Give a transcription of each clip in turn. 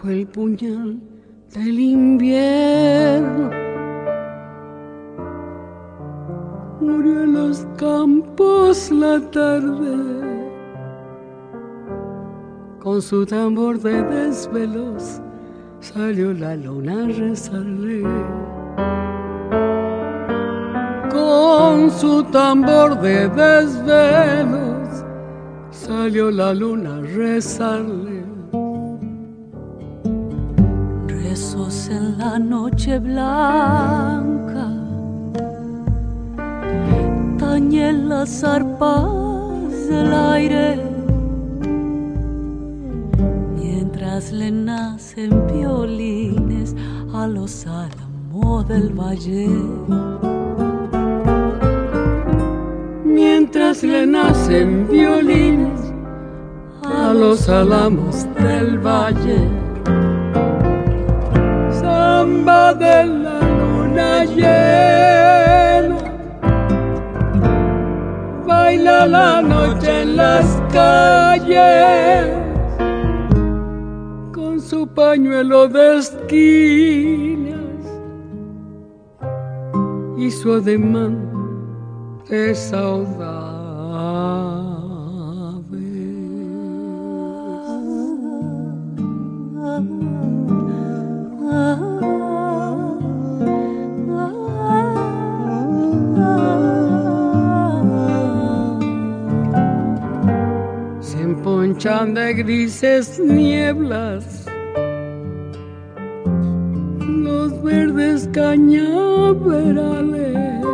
bajo el puñal del invierno. Murió en los campos la tarde, con su tambor de desvelos salió la luna a rezarle. Con su tambor de desvelos salió la luna a rezarle. Rezos en la noche blanca, tañen las arpas del aire, mientras le nacen violines a los álamos del valle. Mientras le nacen violines a los álamos del valle. Samba de la luna llena, baila la noche en las calles, con su pañuelo de esquinas y su ademán de saudades. Se emponchan de grises nieblas los verdes cañaverales,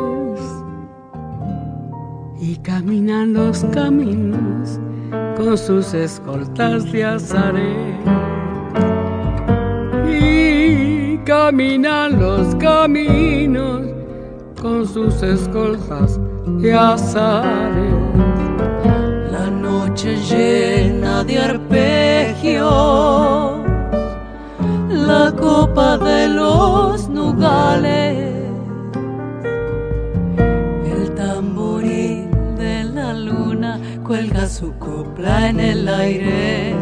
y caminan los caminos con sus escoltas de azaré. Y caminan los caminos con sus escoltas de azaré. La noche llena de arpegios, la copa de los nogales, cuelga su copla en el aire.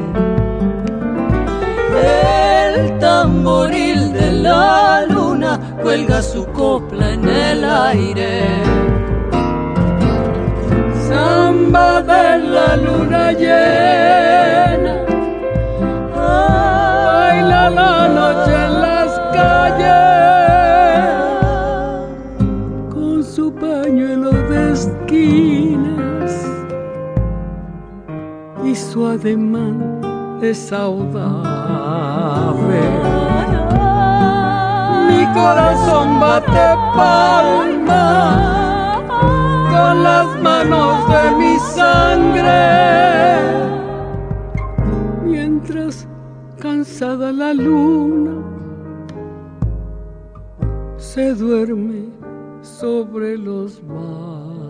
El tamboril de la luna cuelga su copla en el aire. Samba de la luna llena, baila la noche en las calles, con su pañuelo de esquinas y su ademán de saudade. Mi corazón bate palmas con las manos de mi sangre, mientras cansada la luna se duerme sobre los mares.